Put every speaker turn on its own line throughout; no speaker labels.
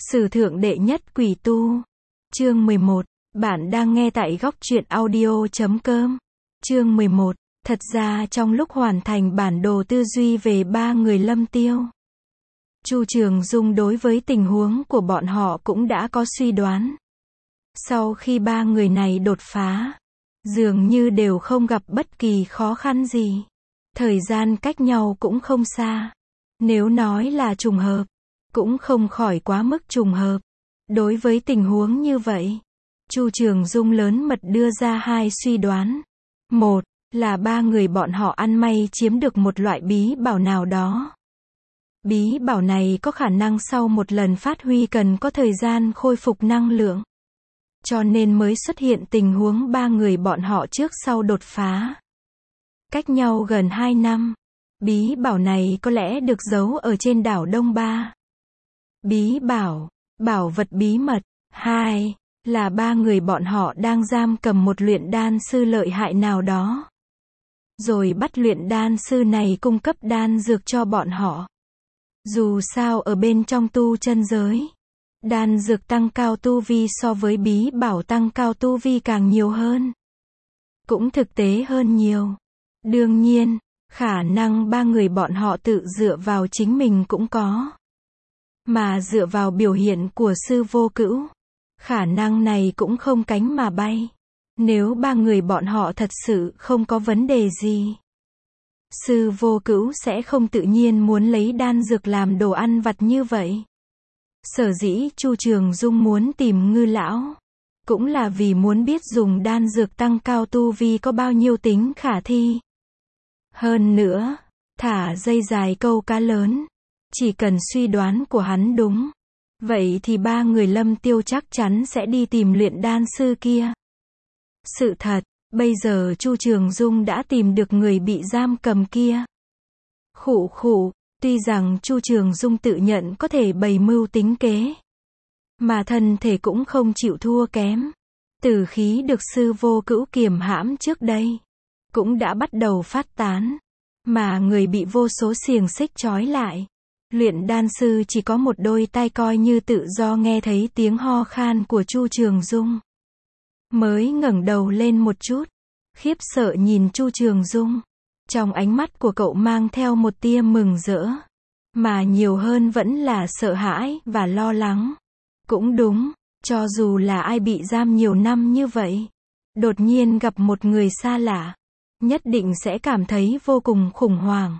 Sử thượng đệ nhất quỷ tu. Chương 11. Bạn đang nghe tại góc truyện audio.com. Chương 11. Thật ra trong lúc hoàn thành bản đồ tư duy về ba người Lâm Tiêu, Chu Trường Dung đối với tình huống của bọn họ cũng đã có suy đoán. Sau khi ba người này đột phá, dường như đều không gặp bất kỳ khó khăn gì. Thời gian cách nhau cũng không xa. Nếu nói là trùng hợp, cũng không khỏi quá mức trùng hợp. Đối với tình huống như vậy, Chu Trường Dung lớn mật đưa ra hai suy đoán. Một, là ba người bọn họ ăn may chiếm được một loại bí bảo nào đó. Bí bảo này có khả năng sau một lần phát huy cần có thời gian khôi phục năng lượng. Cho nên mới xuất hiện tình huống ba người bọn họ trước sau đột phá. Cách nhau gần 2 năm. Bí bảo này có lẽ được giấu ở trên đảo Đông Ba. Bí bảo, bảo vật bí mật. 2, là ba người bọn họ đang giam cầm một luyện đan sư lợi hại nào đó. Rồi bắt luyện đan sư này cung cấp đan dược cho bọn họ. Dù sao ở bên trong tu chân giới, đan dược tăng cao tu vi so với bí bảo tăng cao tu vi càng nhiều hơn. Cũng thực tế hơn nhiều. Đương nhiên, khả năng ba người bọn họ tự dựa vào chính mình cũng có. Mà dựa vào biểu hiện của sư vô cữu, khả năng này cũng không cánh mà bay. Nếu ba người bọn họ thật sự không có vấn đề gì, sư vô cữu sẽ không tự nhiên muốn lấy đan dược làm đồ ăn vặt như vậy. Sở dĩ Chu Trường Dung muốn tìm Ngư lão, cũng là vì muốn biết dùng đan dược tăng cao tu vi có bao nhiêu tính khả thi. Hơn nữa, thả dây dài câu cá lớn, chỉ cần suy đoán của hắn đúng, vậy thì ba người Lâm Tiêu chắc chắn sẽ đi tìm luyện đan sư kia. Sự thật, bây giờ Chu Trường Dung đã tìm được người bị giam cầm kia. Khụ khụ, tuy rằng Chu Trường Dung tự nhận có thể bày mưu tính kế, mà thân thể cũng không chịu thua kém. Tử khí được sư vô cữu kiềm hãm trước đây, cũng đã bắt đầu phát tán, mà người bị vô số xiềng xích trói lại. Luyện đan sư chỉ có một đôi tai coi như tự do nghe thấy tiếng ho khan của Chu Trường Dung. Mới ngẩng đầu lên một chút, khiếp sợ nhìn Chu Trường Dung. Trong ánh mắt của cậu mang theo một tia mừng rỡ, mà nhiều hơn vẫn là sợ hãi và lo lắng. Cũng đúng, cho dù là ai bị giam nhiều năm như vậy, đột nhiên gặp một người xa lạ, nhất định sẽ cảm thấy vô cùng khủng hoảng.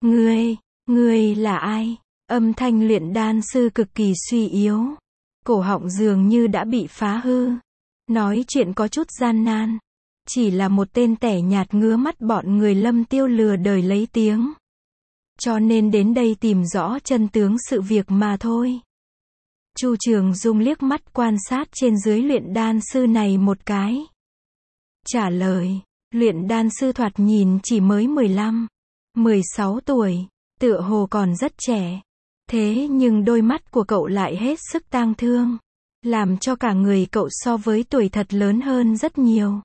Ngươi là ai? Âm thanh luyện đan sư cực kỳ suy yếu. Cổ họng dường như đã bị phá hư. Nói chuyện có chút gian nan. Chỉ là một tên tẻ nhạt ngứa mắt bọn người Lâm Tiêu lừa đời lấy tiếng. Cho nên đến đây tìm rõ chân tướng sự việc mà thôi. Chu Trường Dung liếc mắt quan sát trên dưới luyện đan sư này một cái. Trả lời, luyện đan sư thoạt nhìn chỉ mới 15, 16 tuổi, tựa hồ còn rất trẻ. Thế nhưng đôi mắt của cậu lại hết sức tang thương, làm cho cả người cậu so với tuổi thật lớn hơn rất nhiều.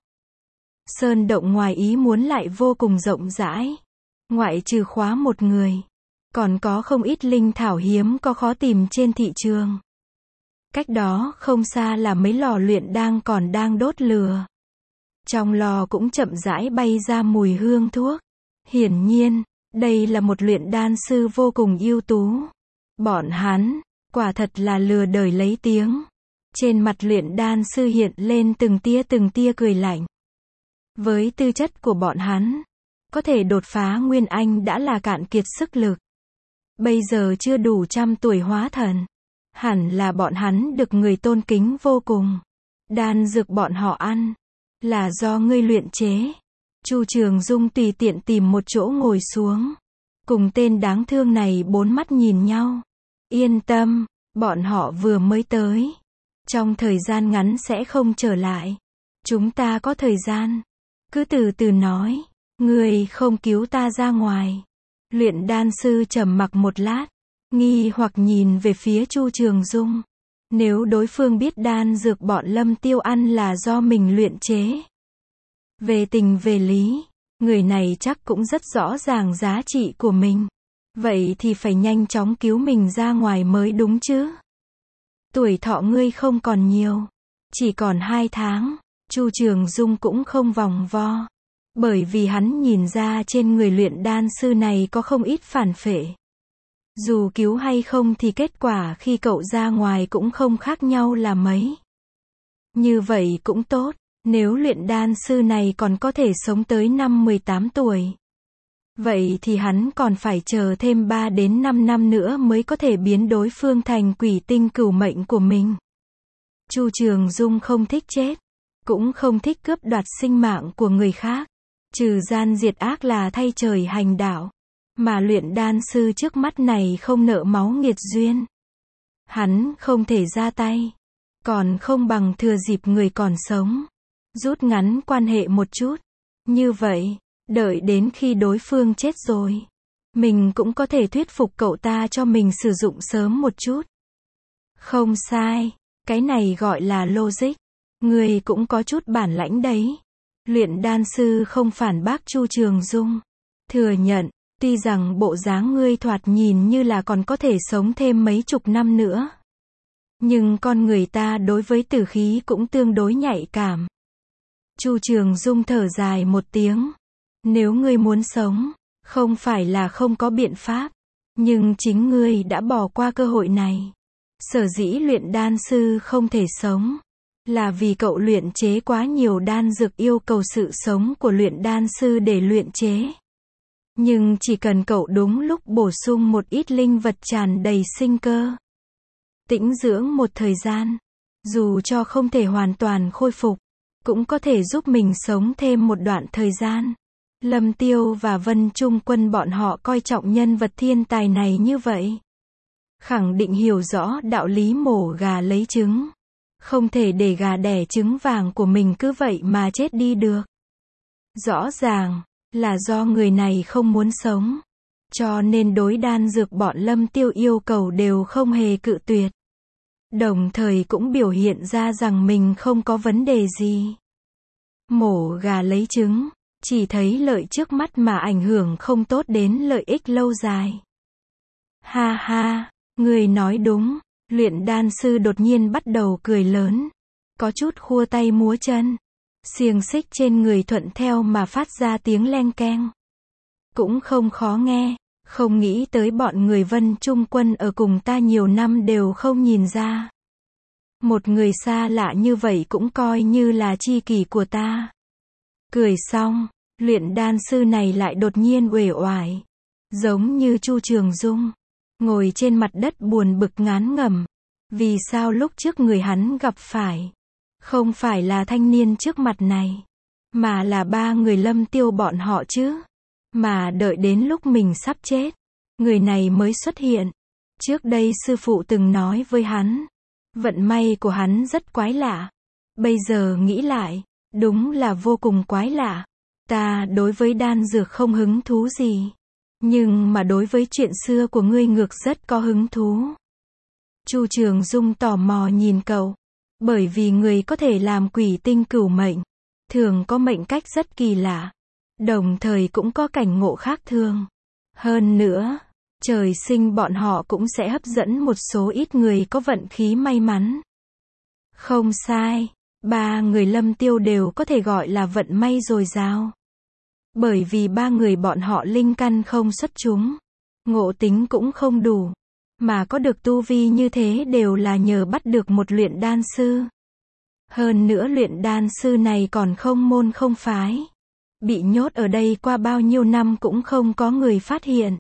Sơn động ngoài ý muốn lại vô cùng rộng rãi. Ngoại trừ khóa một người, còn có không ít linh thảo hiếm có khó tìm trên thị trường. Cách đó không xa là mấy lò luyện đan còn đang đốt lửa. Trong lò cũng chậm rãi bay ra mùi hương thuốc. Hiển nhiên, đây là một luyện đan sư vô cùng ưu tú. Bọn hắn, quả thật là lừa đời lấy tiếng. Trên mặt luyện đan sư hiện lên từng tia cười lạnh. Với tư chất của bọn hắn, có thể đột phá Nguyên Anh đã là cạn kiệt sức lực. Bây giờ chưa đủ 100 tuổi hóa thần. Hẳn là bọn hắn được người tôn kính vô cùng. Đan dược bọn họ ăn, là do ngươi luyện chế. Chu Trường Dung tùy tiện tìm một chỗ ngồi xuống. Cùng tên đáng thương này bốn mắt nhìn nhau. Yên tâm, bọn họ vừa mới tới. Trong thời gian ngắn sẽ không trở lại. Chúng ta có thời gian. Cứ từ từ nói. Ngươi không cứu ta ra ngoài. Luyện đan sư trầm mặc một lát, nghi hoặc nhìn về phía Chu Trường Dung. Nếu đối phương biết đan dược bọn Lâm Tiêu ăn là do mình luyện chế, về tình về lý, người này chắc cũng rất rõ ràng giá trị của mình. Vậy thì phải nhanh chóng cứu mình ra ngoài mới đúng chứ. Tuổi thọ ngươi không còn nhiều. Chỉ còn 2 tháng. Chu Trường Dung cũng không vòng vo. Bởi vì hắn nhìn ra trên người luyện đan sư này có không ít phản phệ. Dù cứu hay không thì kết quả khi cậu ra ngoài cũng không khác nhau là mấy. Như vậy cũng tốt, nếu luyện đan sư này còn có thể sống tới năm 18 tuổi. Vậy thì hắn còn phải chờ thêm 3 đến 5 năm nữa mới có thể biến đối phương thành quỷ tinh cửu mệnh của mình. Chu Trường Dung không thích chết, cũng không thích cướp đoạt sinh mạng của người khác. Trừ gian diệt ác là thay trời hành đạo. Mà luyện đan sư trước mắt này không nợ máu nghiệt duyên. Hắn không thể ra tay. Còn không bằng thừa dịp người còn sống. Rút ngắn quan hệ một chút. Như vậy, đợi đến khi đối phương chết rồi. Mình cũng có thể thuyết phục cậu ta cho mình sử dụng sớm một chút. Không sai. Cái này gọi là logic. Người cũng có chút bản lãnh đấy. Luyện đan sư không phản bác Chu Trường Dung. Thừa nhận, tuy rằng bộ dáng ngươi thoạt nhìn như là còn có thể sống thêm mấy chục năm nữa. Nhưng con người ta đối với tử khí cũng tương đối nhạy cảm. Chu Trường Dung thở dài một tiếng. Nếu ngươi muốn sống, không phải là không có biện pháp. Nhưng chính ngươi đã bỏ qua cơ hội này. Sở dĩ luyện đan sư không thể sống. Là vì cậu luyện chế quá nhiều đan dược yêu cầu sự sống của luyện đan sư để luyện chế. Nhưng chỉ cần cậu đúng lúc bổ sung một ít linh vật tràn đầy sinh cơ. Tĩnh dưỡng một thời gian. Dù cho không thể hoàn toàn khôi phục. Cũng có thể giúp mình sống thêm một đoạn thời gian. Lâm Tiêu và Vân Trung Quân bọn họ coi trọng nhân vật thiên tài này như vậy. Khẳng định hiểu rõ đạo lý mổ gà lấy trứng. Không thể để gà đẻ trứng vàng của mình cứ vậy mà chết đi được. Rõ ràng là do người này không muốn sống. Cho nên đối đan dược bọn Lâm Tiêu yêu cầu đều không hề cự tuyệt. Đồng thời cũng biểu hiện ra rằng mình không có vấn đề gì. Mổ gà lấy trứng, chỉ thấy lợi trước mắt mà ảnh hưởng không tốt đến lợi ích lâu dài. Ha ha, người nói đúng. Luyện đan sư đột nhiên bắt đầu cười lớn. Có chút khua tay múa chân. Xiềng xích trên người thuận theo mà phát ra tiếng leng keng. Cũng không khó nghe. Không nghĩ tới bọn người Vân Trung Quân ở cùng ta nhiều năm đều không nhìn ra. Một người xa lạ như vậy cũng coi như là tri kỷ của ta. Cười xong, luyện đan sư này lại đột nhiên uể oải. Giống như Chu Trường Dung. Ngồi trên mặt đất buồn bực ngán ngẩm. Vì sao lúc trước người hắn gặp phải. Không phải là thanh niên trước mặt này. Mà là 3 người Lâm Tiêu bọn họ chứ. Mà đợi đến lúc mình sắp chết. Người này mới xuất hiện. Trước đây sư phụ từng nói với hắn. Vận may của hắn rất quái lạ. Bây giờ nghĩ lại. Đúng là vô cùng quái lạ. Ta đối với đan dược không hứng thú gì. Nhưng mà đối với chuyện xưa của ngươi ngược rất có hứng thú. Chu Trường Dung tò mò nhìn cậu. Bởi vì người có thể làm quỷ tinh cửu mệnh. Thường có mệnh cách rất kỳ lạ. Đồng thời cũng có cảnh ngộ khác thường. Hơn nữa, trời sinh bọn họ cũng sẽ hấp dẫn một số ít người có vận khí may mắn. Không sai, 3 người Lâm Tiêu đều có thể gọi là vận may dồi dào. Bởi vì 3 người bọn họ linh căn không xuất chúng. Ngộ tính cũng không đủ. Mà có được tu vi như thế đều là nhờ bắt được một luyện đan sư. Hơn nữa luyện đan sư này còn không môn không phái. Bị nhốt ở đây qua bao nhiêu năm cũng không có người phát hiện.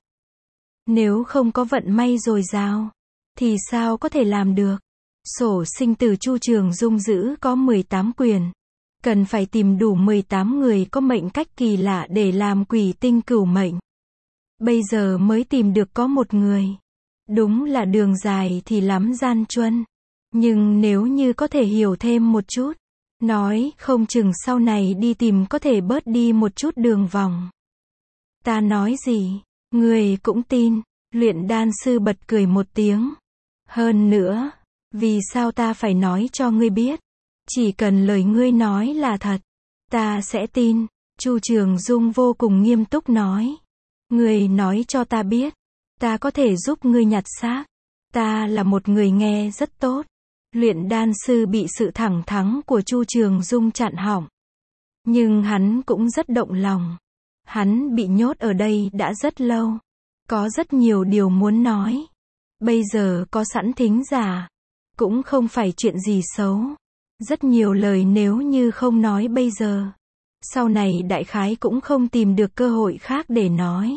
Nếu không có vận may dồi dào, thì sao có thể làm được? Sổ sinh tử Chu Trường Dung giữ có 18 quyền. Cần phải tìm đủ 18 người có mệnh cách kỳ lạ để làm quỷ tinh cửu mệnh. Bây giờ mới tìm được có một người. Đúng là đường dài thì lắm gian truân. Nhưng nếu như có thể hiểu thêm một chút, nói không chừng sau này đi tìm có thể bớt đi một chút đường vòng. Ta nói gì, người cũng tin. Luyện đan sư bật cười một tiếng. Hơn nữa, vì sao ta phải nói cho ngươi biết? Chỉ cần lời ngươi nói là thật, ta sẽ tin. Chu Trường Dung vô cùng nghiêm túc nói. Ngươi nói cho ta biết, ta có thể giúp ngươi nhặt xác. Ta là một người nghe rất tốt. Luyện đan sư bị sự thẳng thắn của Chu Trường Dung chặn họng. Nhưng hắn cũng rất động lòng. Hắn bị nhốt ở đây đã rất lâu. Có rất nhiều điều muốn nói. Bây giờ có sẵn thính giả. Cũng không phải chuyện gì xấu. Rất nhiều lời nếu như không nói bây giờ. Sau này đại khái cũng không tìm được cơ hội khác để nói.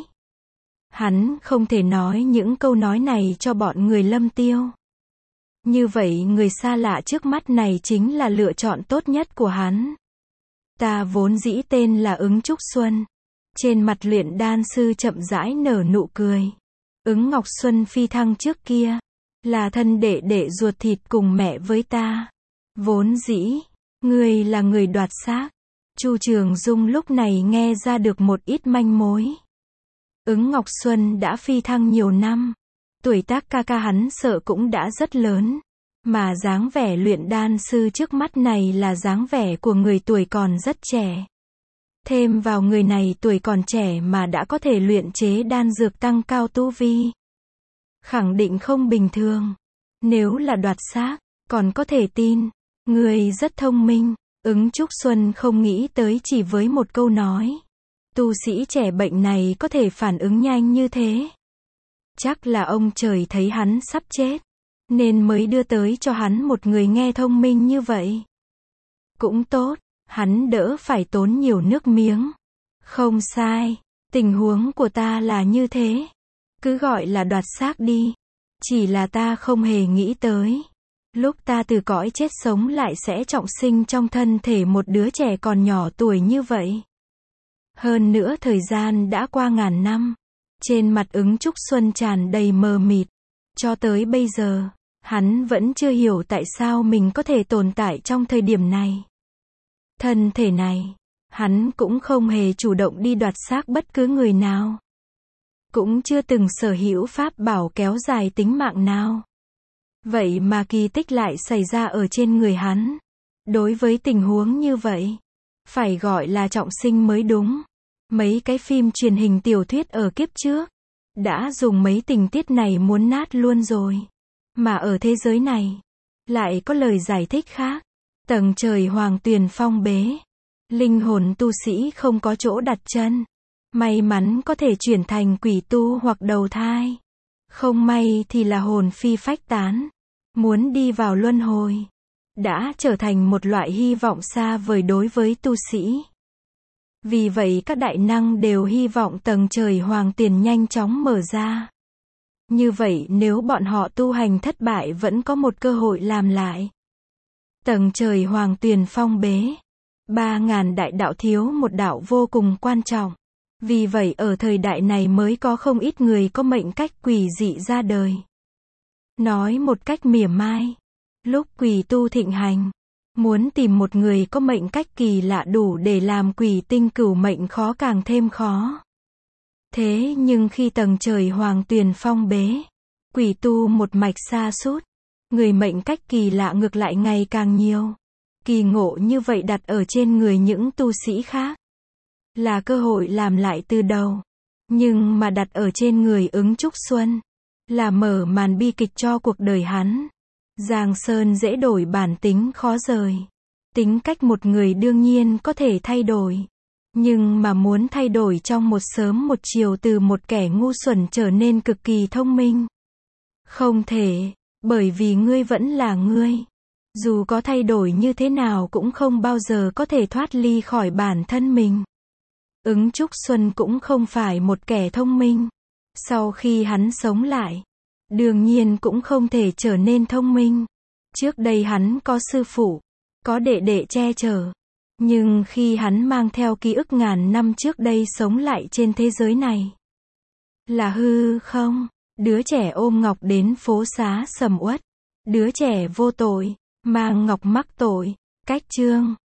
Hắn không thể nói những câu nói này cho bọn người Lâm Tiêu. Như vậy người xa lạ trước mắt này chính là lựa chọn tốt nhất của hắn. Ta vốn dĩ tên là Ứng Trúc Xuân. Trên mặt luyện đan sư chậm rãi nở nụ cười. Ứng Ngọc Xuân phi thăng trước kia. Là thân đệ đệ ruột thịt cùng mẹ với ta. Vốn dĩ, ngươi là người đoạt xác. Chu Trường Dung lúc này nghe ra được một ít manh mối. Ứng Ngọc Xuân đã phi thăng nhiều năm. Tuổi tác ca ca hắn sợ cũng đã rất lớn. Mà dáng vẻ luyện đan sư trước mắt này là dáng vẻ của người tuổi còn rất trẻ. Thêm vào người này tuổi còn trẻ mà đã có thể luyện chế đan dược tăng cao tu vi. Khẳng định không bình thường. Nếu là đoạt xác, còn có thể tin. Người rất thông minh. Ứng Trúc Xuân không nghĩ tới chỉ với một câu nói. Tu sĩ trẻ bệnh này có thể phản ứng nhanh như thế. Chắc là ông trời thấy hắn sắp chết. Nên mới đưa tới cho hắn một người nghe thông minh như vậy. Cũng tốt, hắn đỡ phải tốn nhiều nước miếng. Không sai, tình huống của ta là như thế. Cứ gọi là đoạt xác đi. Chỉ là ta không hề nghĩ tới. Lúc ta từ cõi chết sống lại sẽ trọng sinh trong thân thể một đứa trẻ còn nhỏ tuổi như vậy. Hơn nữa thời gian đã qua ngàn năm. Trên mặt Ứng Trúc Xuân tràn đầy mờ mịt. Cho tới bây giờ, hắn vẫn chưa hiểu tại sao mình có thể tồn tại trong thời điểm này. Thân thể này, hắn cũng không hề chủ động đi đoạt xác bất cứ người nào. Cũng chưa từng sở hữu pháp bảo kéo dài tính mạng nào. Vậy mà kỳ tích lại xảy ra ở trên người hắn. Đối với tình huống như vậy, phải gọi là trọng sinh mới đúng. Mấy cái phim truyền hình tiểu thuyết ở kiếp trước, đã dùng mấy tình tiết này muốn nát luôn rồi. Mà ở thế giới này, lại có lời giải thích khác. Tầng trời hoàng tuyền phong bế. Linh hồn tu sĩ không có chỗ đặt chân. May mắn có thể chuyển thành quỷ tu hoặc đầu thai. Không may thì là hồn phi phách tán. Muốn đi vào luân hồi. Đã trở thành một loại hy vọng xa vời đối với tu sĩ. Vì vậy các đại năng đều hy vọng tầng trời hoàng tuyền nhanh chóng mở ra. Như vậy nếu bọn họ tu hành thất bại vẫn có một cơ hội làm lại. Tầng trời hoàng tuyền phong bế. 3.000 đại đạo thiếu một đạo vô cùng quan trọng. Vì vậy ở thời đại này mới có không ít người có mệnh cách quỷ dị ra đời. Nói một cách mỉa mai. Lúc quỷ tu thịnh hành, muốn tìm một người có mệnh cách kỳ lạ đủ để làm quỷ tinh cửu mệnh khó càng thêm khó. Thế nhưng khi tầng trời hoàng tuyền phong bế, quỷ tu một mạch sa sút, người mệnh cách kỳ lạ ngược lại ngày càng nhiều. Kỳ ngộ như vậy đặt ở trên người những tu sĩ khác, là cơ hội làm lại từ đầu. Nhưng mà đặt ở trên người Ứng Trúc Xuân, là mở màn bi kịch cho cuộc đời hắn. Giang sơn dễ đổi bản tính khó rời. Tính cách một người đương nhiên có thể thay đổi. Nhưng mà muốn thay đổi trong một sớm một chiều từ một kẻ ngu xuẩn trở nên cực kỳ thông minh. Không thể, bởi vì ngươi vẫn là ngươi. Dù có thay đổi như thế nào cũng không bao giờ có thể thoát ly khỏi bản thân mình. Ứng Trúc Xuân cũng không phải một kẻ thông minh. Sau khi hắn sống lại, đương nhiên cũng không thể trở nên thông minh. Trước đây hắn có sư phụ, có đệ đệ che chở. Nhưng khi hắn mang theo ký ức ngàn năm trước đây sống lại trên thế giới này, là hư không? Đứa trẻ ôm ngọc đến phố xá sầm uất. Đứa trẻ vô tội, mang ngọc mắc tội. Cách chương